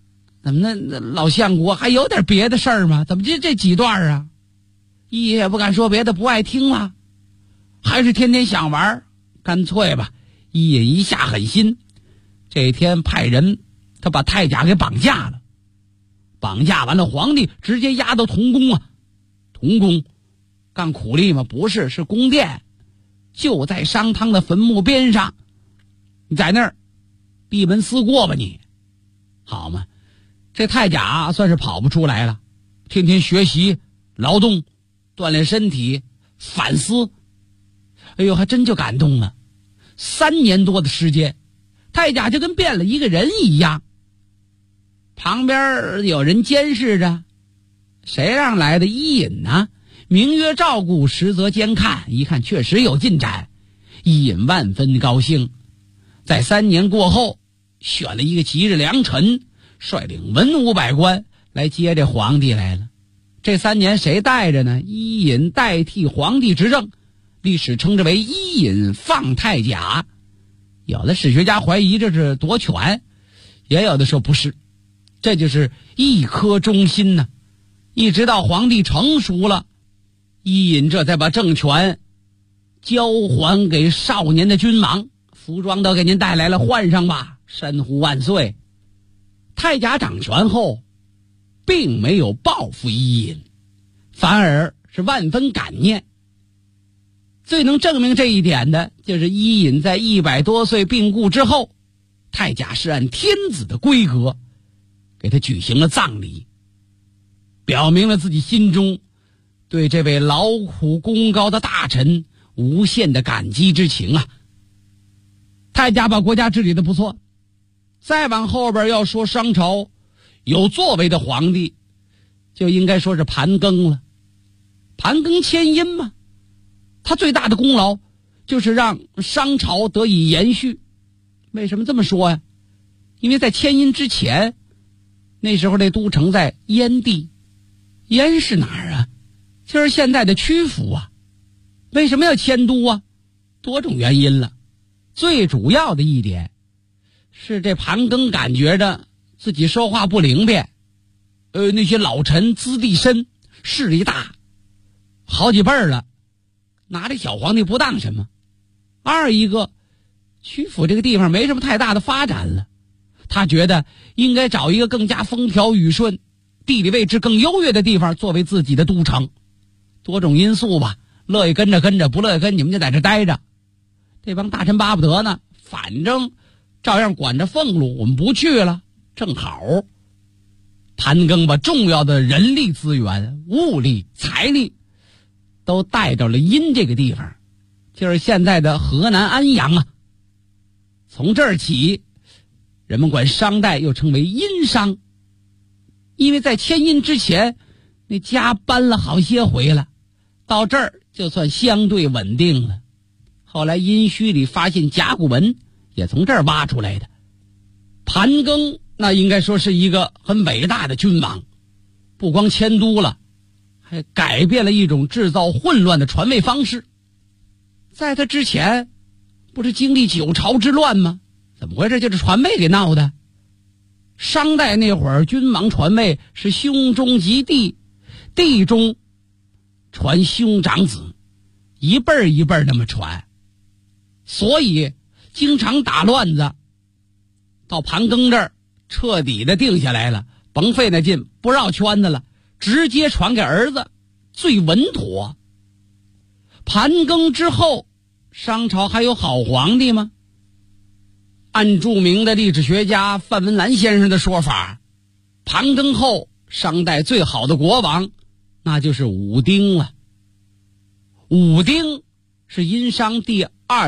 怎么那老相国还有点别的事儿吗？怎么这几段啊？一也不敢说别的，不爱听吗？还是天天想玩？干脆吧，一隐一下狠心，这天派人他把太甲给绑架了。绑架完了，皇帝直接押到童宫啊。童宫干苦力吗？不是，是宫殿，就在商汤的坟墓边上。你在那儿闭门思过吧你。好嘛，这太甲算是跑不出来了，天天学习劳动，锻炼身体，反思。哎呦，还真就感动了。3年多的时间，太甲就跟变了一个人一样。旁边有人监视着，谁让来的？伊尹呢？名曰照顾，实则监看。一看确实有进展，伊尹万分高兴。在3年过后，选了一个吉日良辰，率领文武百官来接这皇帝来了。这3年谁带着呢？伊尹代替皇帝执政，历史称之为伊尹放太甲。有的史学家怀疑这是夺权，也有的说不是，这就是一颗忠心呢。一直到皇帝成熟了，伊尹这才把政权交还给少年的君王，服装都给您带来了，换上吧，山呼万岁。太甲掌权后并没有报复伊尹，反而是万分感念。最能证明这一点的就是伊尹在100多岁病故之后，太甲是按天子的规格给他举行了葬礼，表明了自己心中对这位劳苦功高的大臣无限的感激之情啊。太甲把国家治理得不错。再往后边要说商朝有作为的皇帝，就应该说是盘庚了。盘庚迁殷嘛，他最大的功劳就是让商朝得以延续。为什么这么说呀？因为在迁殷之前，那时候这都城在燕地。燕是哪儿啊？就是现在的曲阜啊。为什么要迁都啊？多种原因了。最主要的一点是这盘庚感觉着自己说话不灵便，那些老臣资历深，势力大，好几辈儿了，拿这小皇帝不当什么。二一个，曲阜这个地方没什么太大的发展了，他觉得应该找一个更加风调雨顺，地理位置更优越的地方作为自己的都城。多种因素吧，乐意跟着跟着，不乐意跟你们就在这待着。这帮大臣巴不得呢，反正照样管着俸禄，我们不去了，正好。盘庚把重要的人力资源、物力、财力都带到了殷这个地方，就是现在的河南安阳啊。从这儿起，人们管商代又称为殷商，因为在迁殷之前，那家搬了好些回了，到这儿就算相对稳定了。后来殷墟里发现甲骨文，也从这儿挖出来的。盘庚那应该说是一个很伟大的君王，不光迁都了，还改变了一种制造混乱的传位方式。在他之前不是经历9朝之乱吗？怎么回事？就是传位给闹的。商代那会儿君王传位是兄中及弟，弟中传兄长子，一辈儿一辈儿那么传，所以经常打乱子。到盘庚这儿彻底的定下来了，甭费那劲，不绕圈子了，直接传给儿子，最稳妥。盘庚之后，商朝还有好皇帝吗？按著名的历史学家范文澜先生的说法，盘庚后商代最好的国王那就是武丁了。武丁是殷商第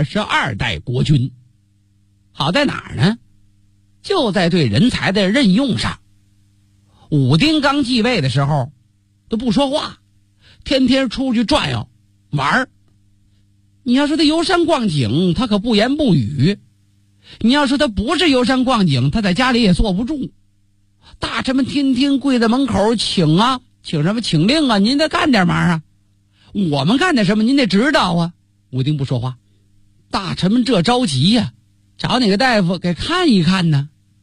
22代国君，好在哪儿呢？就在对人才的任用上。武丁刚继位的时候都不说话，天天出去转悠玩儿。你要说他游山逛景，他可不言不语；你要说他不是游山逛景，他在家里也坐不住。大臣们天天跪在门口请啊，请什么？请令啊，您得干点忙啊，我们干点什么您得知道啊。武丁不说话，大臣们这着急呀，找哪个大夫给看一看呢？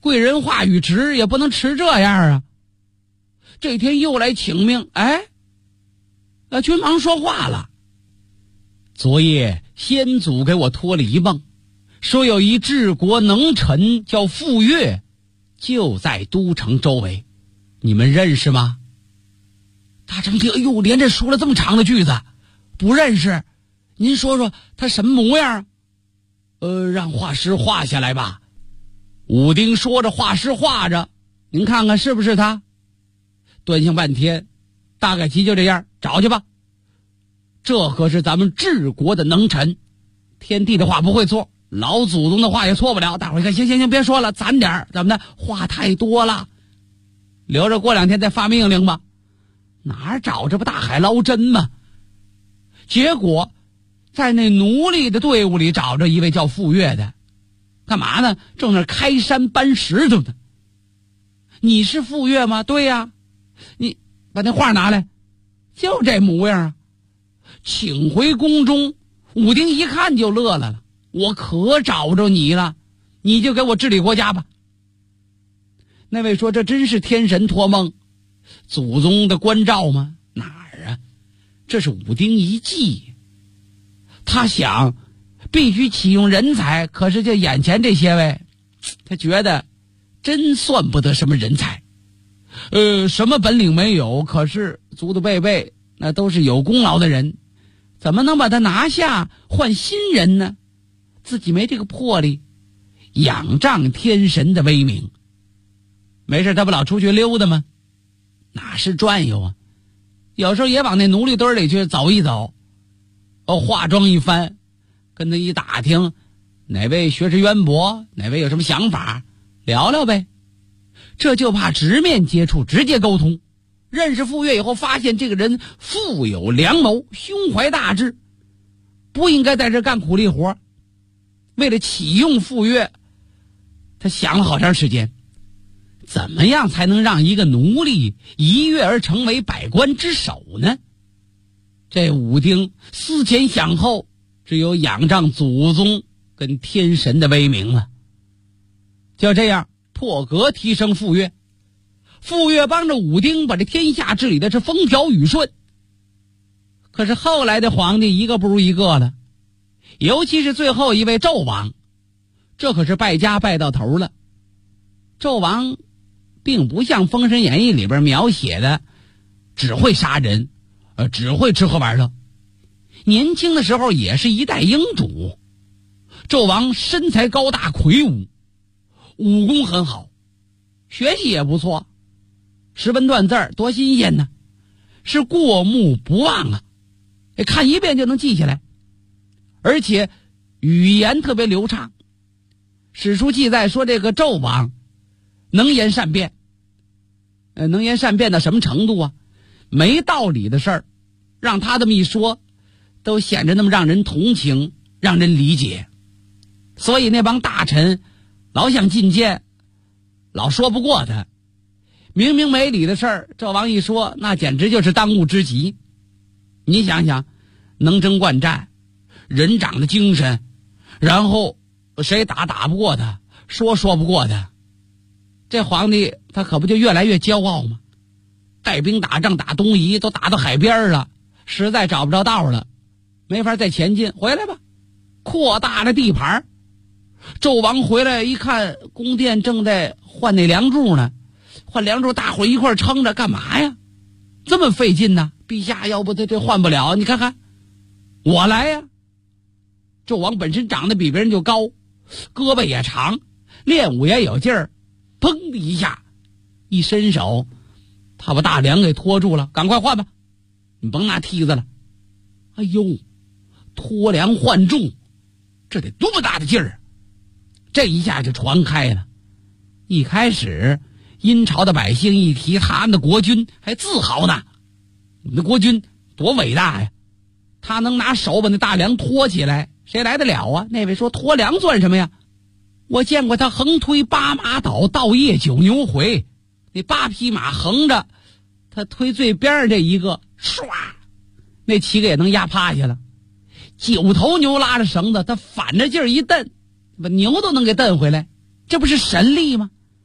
贵人话语迟，也不能迟这样啊。这天又来请命，君王说话了。昨夜先祖给我托了一梦，说有一治国能臣叫傅说，就在都城周围，你们认识吗？大臣听，连着说了这么长的句子，不认识。您说说他什么模样？让画师画下来吧。武丁说着，画师画着，您看看是不是他？端详半天，大概其就这样，找去吧。这可是咱们治国的能臣，天帝的话不会错，老祖宗的话也错不了。大伙儿一看，行，别说了，攒点怎么的？话太多了，留着过2天再发命令吧。哪儿找，这不大海捞针吗？结果在那奴隶的队伍里找着一位叫傅说的，干嘛呢？正那开山搬石头呢。你是傅说吗？对呀。你把那画拿来，就这模样啊。请回宫中，武丁一看就乐了，我可找着你了，你就给我治理国家吧。那位说，这真是天神托梦，祖宗的关照吗？哪儿啊？这是武丁一计。他想必须启用人才，可是这眼前这些位，他觉得真算不得什么人才。什么本领没有，可是祖祖辈辈那都是有功劳的人，怎么能把他拿下换新人呢？自己没这个魄力，仰仗天神的威名。没事他不老出去溜达吗？哪是转悠啊，有时候也往那奴隶堆里去走一走，化妆一番，跟他一打听哪位学识渊博，哪位有什么想法，聊聊呗。这就怕直面接触，直接沟通。认识傅说以后，发现这个人富有良谋，胸怀大志，不应该在这干苦力活。为了启用傅说，他想了好长时间，怎么样才能让一个奴隶一跃而成为百官之首呢？这武丁思前想后，只有仰仗祖宗跟天神的威名了。就这样破格提升傅说，傅说帮着武丁把这天下治理的是风调雨顺。可是后来的皇帝一个不如一个了，尤其是最后一位纣王，这可是败家败到头了。纣王并不像《封神演义》里边描写的只会杀人，只会吃喝玩乐。年轻的时候也是一代英主。纣王身材高大魁梧，武功很好，学习也不错，识文断字多新鲜呢，是过目不忘啊，看一遍就能记下来，而且语言特别流畅。史书记载说，这个纣王能言善辩，能言善辩到什么程度啊？没道理的事儿，让他这么一说，都显着那么让人同情，让人理解。所以那帮大臣老想进谏，老说不过他。明明没理的事儿，纣王一说，那简直就是当务之急。你想想，能征惯战，人长的精神，然后谁打不过他，说不过他，这皇帝他可不就越来越骄傲吗？带兵打仗打东夷，都打到海边了，实在找不着道了，没法再前进，回来吧，扩大了地盘。纣王回来一看，宫殿正在换那梁柱呢，换梁柱，大伙一块撑着干嘛呀？这么费劲呢？陛下，要不这换不了，你看看我来呀。纣王本身长得比别人就高，胳膊也长，练武也有劲儿，砰的一下一伸手，他把大梁给拖住了，赶快换吧，你甭拿梯子了。哎呦，拖梁换柱，这得多么大的劲儿！这一下就传开了。一开始殷朝的百姓一提他们的国君还自豪呢，我们的国君多伟大呀，他能拿手把那大梁拖起来，谁来得了啊？那位说，拖梁算什么呀？我见过他横推8马倒，倒夜9牛回，那8匹马横着，他推最边上这一个，唰，那7个也能压趴下了。9头牛拉着绳子，他反着劲儿一蹬，把牛都能给蹬回来，这不是神力吗？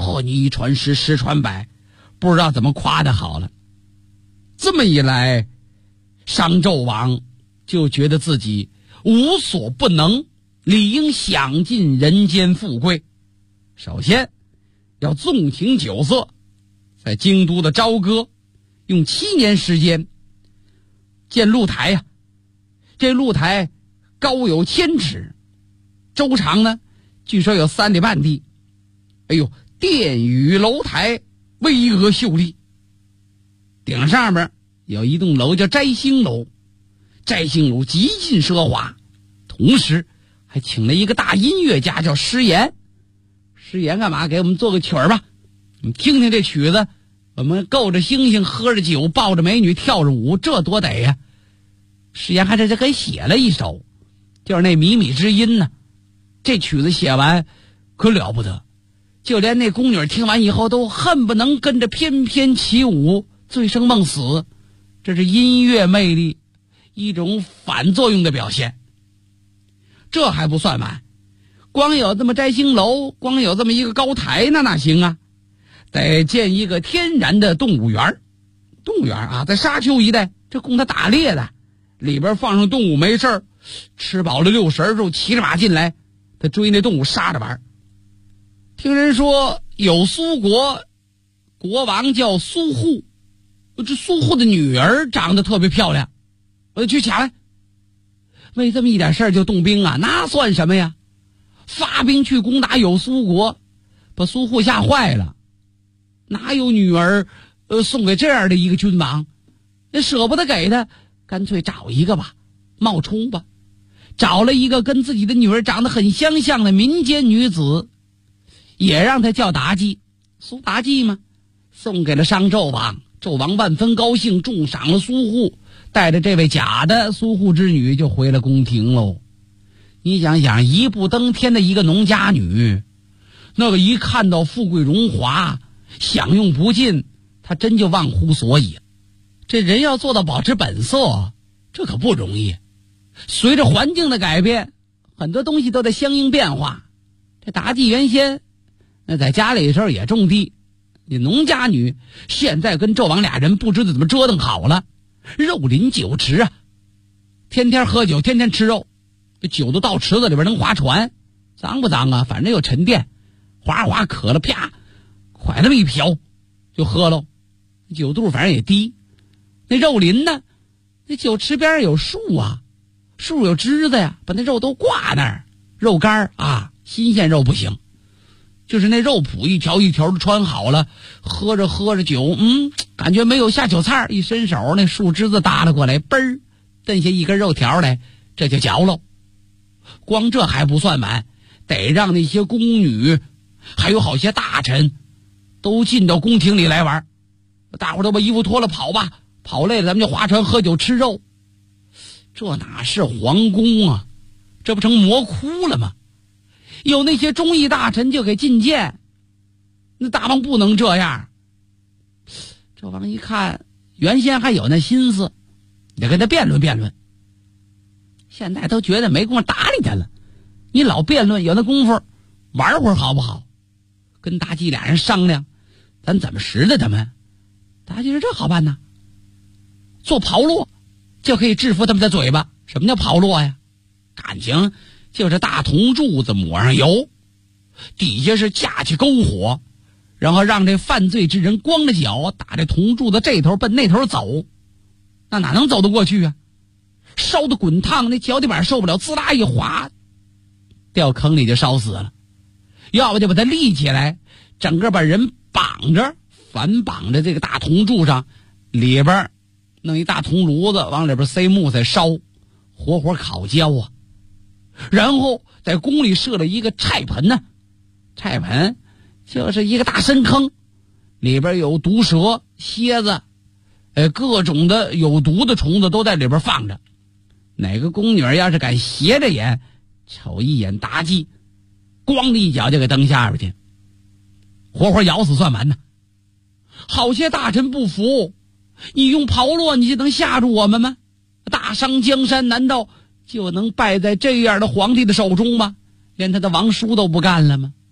你一传十，十传百，不知道怎么夸的好了。这么一来，商纣王就觉得自己无所不能，理应享尽人间富贵。首先要纵情酒色，在京都的朝歌用7年时间建露台呀，这露台高有1000尺，周长呢据说有3里半地。哎呦，殿宇楼台巍峨秀丽，顶上面有一栋楼叫摘星楼，摘星楼极尽奢华，同时还请了一个大音乐家叫施岩。施岩干嘛？给我们做个曲儿吧，我们听听这曲子，我们够着星星，喝着酒，抱着美女，跳着舞，这多得呀！施岩还这给写了一首，就是那靡靡之音呢。这曲子写完可了不得，就连那宫女听完以后都恨不能跟着翩翩起舞，醉生梦死。这是音乐魅力一种反作用的表现。这还不算完，光有这么摘星楼，光有这么一个高台呢哪行啊？得建一个天然的动物园。动物园啊，在沙丘一带，这供他打猎的，里边放上动物，没事儿吃饱了6食之后骑着马进来，他追那动物杀着玩。听人说有苏国国王叫苏护，这苏护的女儿长得特别漂亮，我就去抢来。为这么一点事儿就动兵啊，那算什么呀？发兵去攻打有苏国，把苏护吓坏了。哪有女儿送给这样的一个君王？那舍不得给他，干脆找一个吧，冒充吧。找了一个跟自己的女儿长得很相像的民间女子，也让他叫妲己，苏妲己嘛，送给了商纣王。纣王万分高兴，重赏了苏护，带着这位假的苏护之女就回了宫廷喽。你想想，一步登天的一个农家女，那个一看到富贵荣华，享用不尽，她真就忘乎所以。这人要做到保持本色，这可不容易。随着环境的改变，很多东西都在相应变化。这妲己原先那在家里的时候也种地，你农家女，现在跟纣王俩人不知道怎么折腾好了，肉林酒池啊，天天喝酒，天天吃肉，这酒都到池子里边能划船，脏不脏啊？反正有沉淀，哗哗渴了，啪，快那么一瓢就喝喽，酒度反正也低。那肉林呢，那酒池边有树啊，树有枝子呀，把那肉都挂那儿，肉干啊，新鲜肉不行，就是那肉脯一条一条的穿好了，喝着喝着酒，感觉没有下酒菜，一伸手那树枝子搭了过来，嘣儿蹬下一根肉条来，这就嚼喽。光这还不算满，得让那些宫女还有好些大臣都进到宫廷里来玩。大伙儿都把衣服脱了跑吧，跑累了咱们就划船喝酒吃肉。这哪是皇宫啊，这不成魔窟了吗？有那些忠义大臣就给进谏，那大王不能这样。纣王一看，原先还有那心思，得跟他辩论辩论，现在都觉得没工夫搭理他了。你老辩论，有那功夫玩会儿好不好？跟妲己俩人商量，咱怎么识的他们？妲己说这好办呐，做炮烙就可以制服他们的嘴巴。什么叫炮烙呀？感情就是大铜柱子抹上油，底下是架起篝火，然后让这犯罪之人光着脚打这铜柱子这头奔那头走，那哪能走得过去啊？烧得滚烫，那脚底板受不了，滋啦一滑，掉坑里就烧死了。要不就把他立起来，整个把人绑着，反绑着这个大铜柱上，里边弄一大铜炉子，往里边塞木材烧，活活烤焦啊。然后在宫里设了一个菜盆呢，菜盆就是一个大深坑，里边有毒蛇、蝎子，各种的有毒的虫子都在里边放着。哪个宫女要是敢斜着眼瞅一眼妲己，咣的一脚就给蹬下边去，活活咬死算完呢。好些大臣不服，你用炮烙你就能吓住我们吗？大商江山难道就能败在这样的皇帝的手中吗？连他的王叔都不干了吗？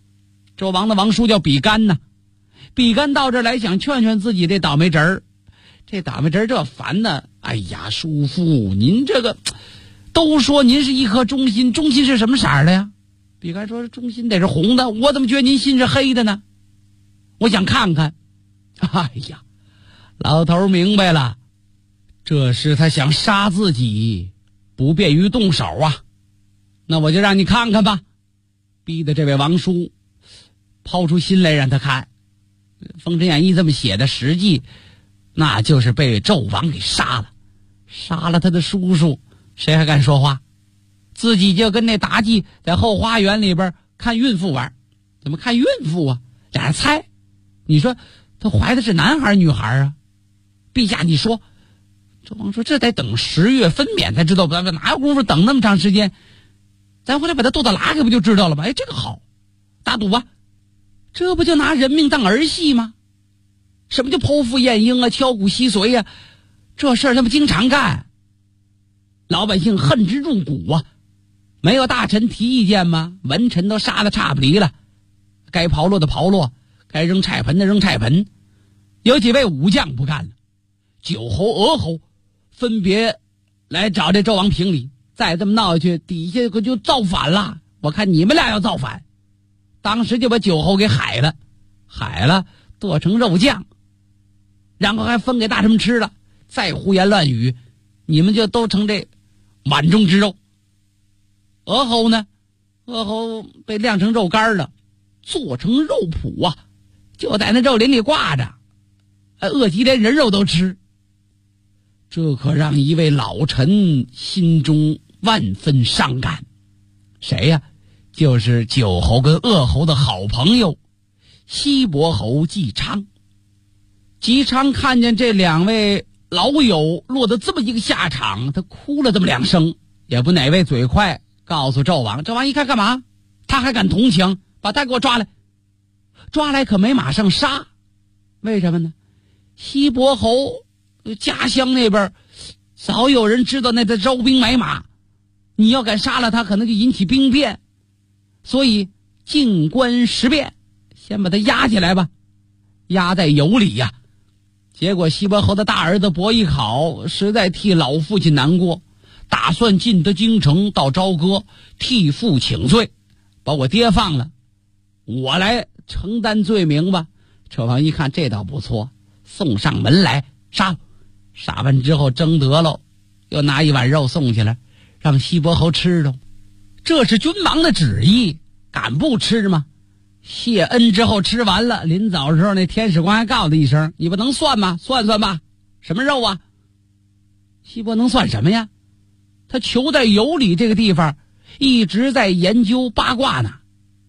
纣王的王叔叫比干呢。比干到这儿来想劝劝自己这倒霉侄儿，这倒霉侄儿这烦呢。哎呀，叔父，您这个都说您是一颗忠心，忠心是什么色儿的呀？比干说忠心得是红的，我怎么觉得您心是黑的呢？我想看看。哎呀，老头明白了，这是他想杀自己，不便于动手啊。那我就让你看看吧。逼得这位王叔抛出心来让他看。封神演义这么写的，实际那就是被纣王给杀了，杀了他的叔叔，谁还敢说话？自己就跟那妲己在后花园里边看孕妇玩。怎么看孕妇啊？俩人猜，你说他怀的是男孩女孩啊？陛下你说。纣王说这得等10月分娩才知道，哪有功夫等那么长时间？咱回来把他肚子拉开不就知道了吗？哎，这个好，打赌吧。这不就拿人命当儿戏吗？什么叫剖腹验婴啊，敲骨吸髓啊？这事儿他们经常干，老百姓恨之入骨啊！没有大臣提意见吗？文臣都杀得差不离了，该刨落的刨落，该扔菜盆的扔菜盆。有几位武将不干了，九侯、娥侯分别来找这纣王评理。再这么闹下去，底下可就造反了。我看你们俩要造反，当时就把九侯给海了，剁成肉酱，然后还分给大臣们吃了。再胡言乱语，你们就都成这碗中之肉。娥侯呢？娥侯被晾成肉干了，做成肉脯啊，就在那肉林里挂着，饿极连人肉都吃。这可让一位老臣心中万分伤感。谁呀？就是九侯跟鄂侯的好朋友西伯侯姬昌。姬昌看见这两位老友落得这么一个下场，他哭了这么2声，也不哪位嘴快，告诉纣王。纣王一看干嘛？他还敢同情，把他给我抓来。抓来可没马上杀，为什么呢？西伯侯家乡那边早有人知道那在招兵买马，你要敢杀了他，可能就引起兵变，所以静观时变，先把他押起来吧，押在羑里呀。结果西伯侯的大儿子伯邑考实在替老父亲难过，打算进得京城到朝歌替父请罪，把我爹放了，我来承担罪名吧。纣王一看这倒不错，送上门来杀了。杀完之后蒸得了，又拿一碗肉送去了，让西伯侯吃了。这是君王的旨意，敢不吃吗？谢恩之后吃完了，临早时候那天使官还告诉他一声，你不能算吗？算算吧，什么肉啊？西伯能算什么呀？他囚在羑里这个地方，一直在研究八卦呢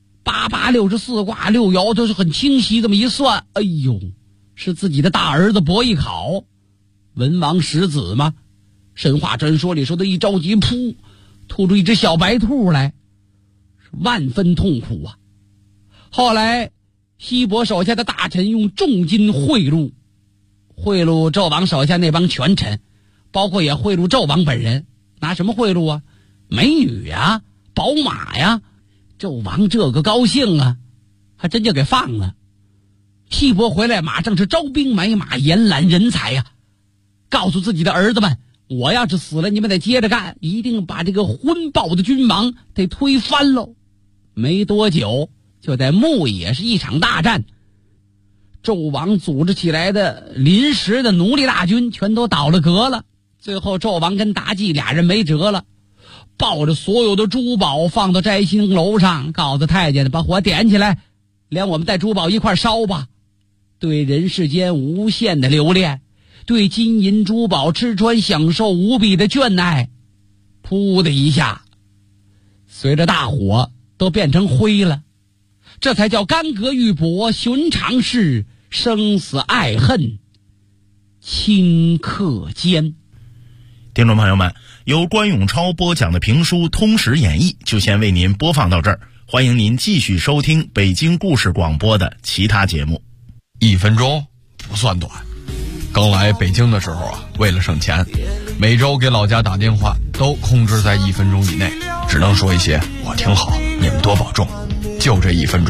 ，8864卦6爻都是很清晰，这么一算，哎呦，是自己的大儿子伯邑考，文王十子吗？神话传说里说的一着急，噗，吐出一只小白兔来，是万分痛苦啊。后来西伯手下的大臣用重金贿赂纣王手下那帮权臣，包括也贿赂纣王本人。拿什么贿赂啊？美女啊，宝马呀。纣王这个高兴啊，还真就给放了。西伯回来马上是招兵买马，延揽人才呀，告诉自己的儿子们，我要是死了，你们得接着干，一定把这个昏暴的君王得推翻喽。没多久，就在牧野是一场大战，纣王组织起来的临时的奴隶大军全都倒了戈了。最后纣王跟妲己俩人没辙了，抱着所有的珠宝放到摘星楼上，告诉太监把火点起来，连我们带珠宝一块烧吧。对人世间无限的留恋，对金银珠宝吃穿享受无比的眷爱，噗的一下随着大火都变成灰了。这才叫干戈玉帛寻常事，生死爱恨顷刻间。 听众朋友们，由关永超播讲的评书《通史演义》就先为您播放到这儿，欢迎您继续收听北京故事广播的其他节目。 1分钟不算短，刚来北京的时候啊，为了省钱，每周给老家打电话都控制在1分钟以内，只能说一些我挺好，你们多保重，就这1分钟。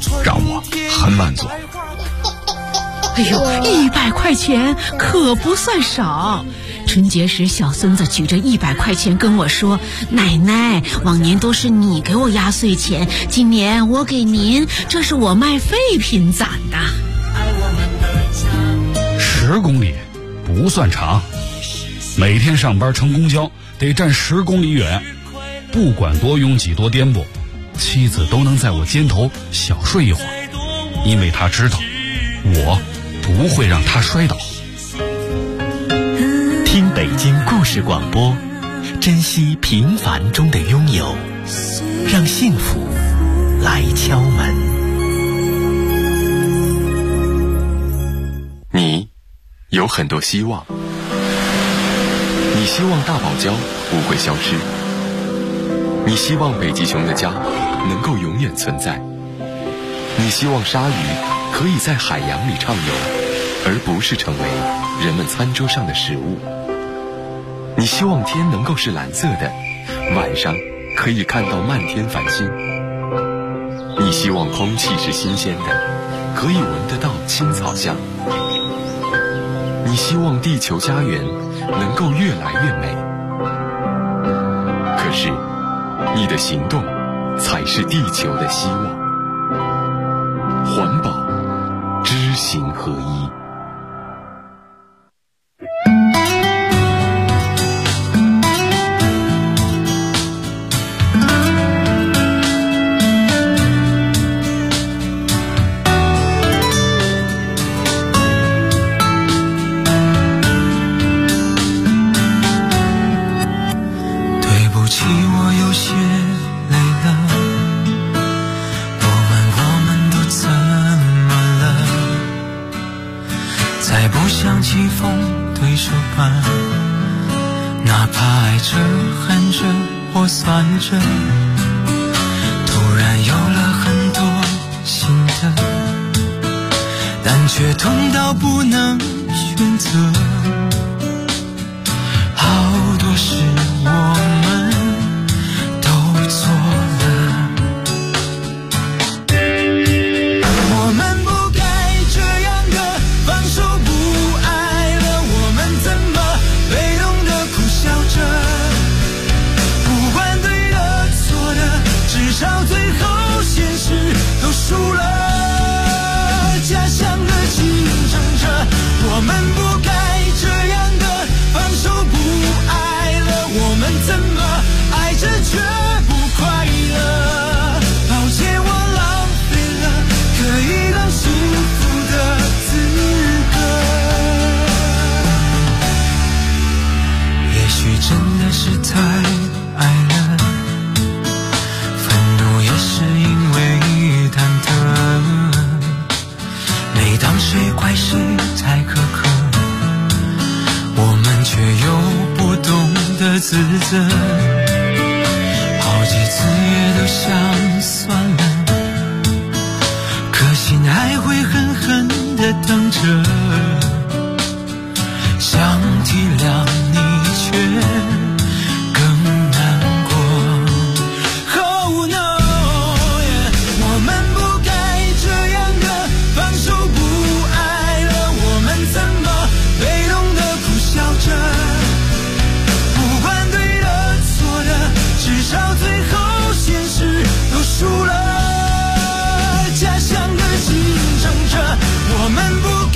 让我很满足。 哎呦，100块钱可不算少。春节时，小孙子举着100块钱跟我说：“奶奶，往年都是你给我压岁钱，今年我给您，这是我卖废品攒的。 ”10公里不算长，每天上班乘公交得站10公里远，不管多拥挤多颠簸，妻子都能在我肩头小睡一会儿，因为她知道我不会让她摔倒。 听北京故事广播，珍惜平凡中的拥有，让幸福来敲门。 你有很多希望，你希望大堡礁不会消失，你希望北极熊的家能够永远存在，你希望鲨鱼可以在海洋里畅游，而不是成为人们餐桌上的食物。你希望天能够是蓝色的，晚上可以看到漫天繁星。你希望空气是新鲜的，可以闻得到青草香。你希望地球家园能够越来越美。可是，你的行动才是地球的希望。环保，知行合一。 突然有了很多新的，但却痛到不能选择。好多事我们都做了，我们不该这样的放手不爱了，我们怎么被动的苦笑着？至少最后现实都输了，家乡的竞争者，我们不该这样的放手不爱了，我们怎么爱着却不快乐？抱歉，我浪费了可以当幸福的资格。也许真的是太爱了，是因为忐忑，每当谁怪谁太苛刻，我们却又不懂得自责，好几次也都想算了，可心还会狠狠地等着。